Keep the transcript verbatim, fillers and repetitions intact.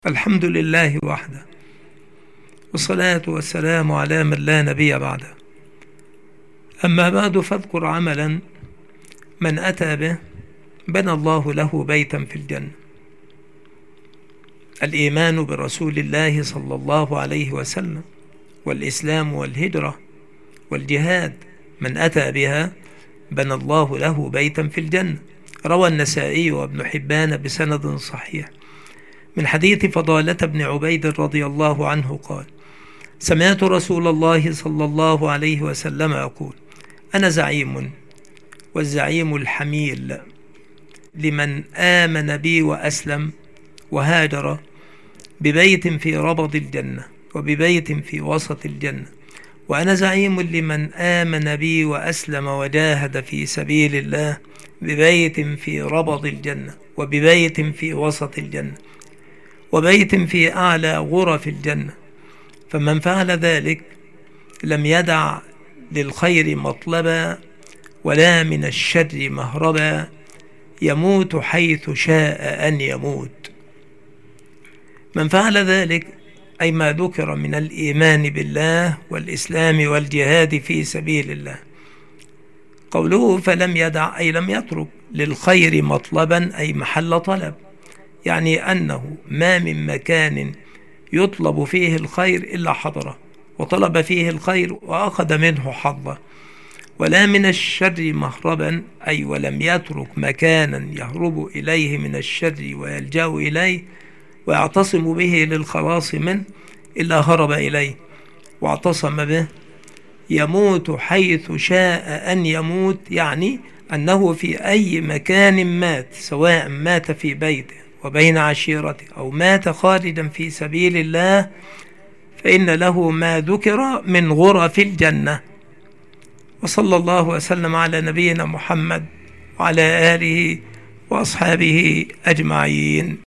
الحمد لله وحده، والصلاة والسلام على من لا نبي بعده. أما بعد، فاذكر عملا من أتى به بنى الله له بيتا في الجنة. الإيمان برسول الله صلى الله عليه وسلم، والإسلام والهجرة والجهاد، من أتى بها بنى الله له بيتا في الجنة. روى النسائي وابن حبان بسند صحيح من حديث فضالة بن عبيد رضي الله عنه قال: سمعت رسول الله صلى الله عليه وسلم يقول: أنا زعيم، والزعيم الحميل لمن آمن بي وأسلم وهاجر ببيت في ربض الجنة وببيت في وسط الجنة. وأنا زعيم لمن آمن بي وأسلم وجاهد في سبيل الله ببيت في ربض الجنة وببيت في وسط الجنة وبيت في أعلى غرف الجنة. فمن فعل ذلك لم يدع للخير مطلبا ولا من الشر مهربا، يموت حيث شاء أن يموت. من فعل ذلك أي ما ذكر من الإيمان بالله والإسلام والجهاد في سبيل الله. قوله فلم يدع أي لم يترك للخير مطلبا أي محل طلب، يعني أنه ما من مكان يطلب فيه الخير إلا حضره وطلب فيه الخير وأخذ منه حظه، ولا من الشر مهربا أي ولم يترك مكانا يهرب إليه من الشر ويلجأ إليه ويعتصم به للخلاص منه إلا هرب إليه واعتصم به. يموت حيث شاء أن يموت، يعني أنه في أي مكان مات، سواء مات في بيته وبين عشيرته أو مات خارجا في سبيل الله، فإن له ما ذكر من غرف الجنة. وصلى الله وسلم على نبينا محمد وعلى آله وأصحابه أجمعين.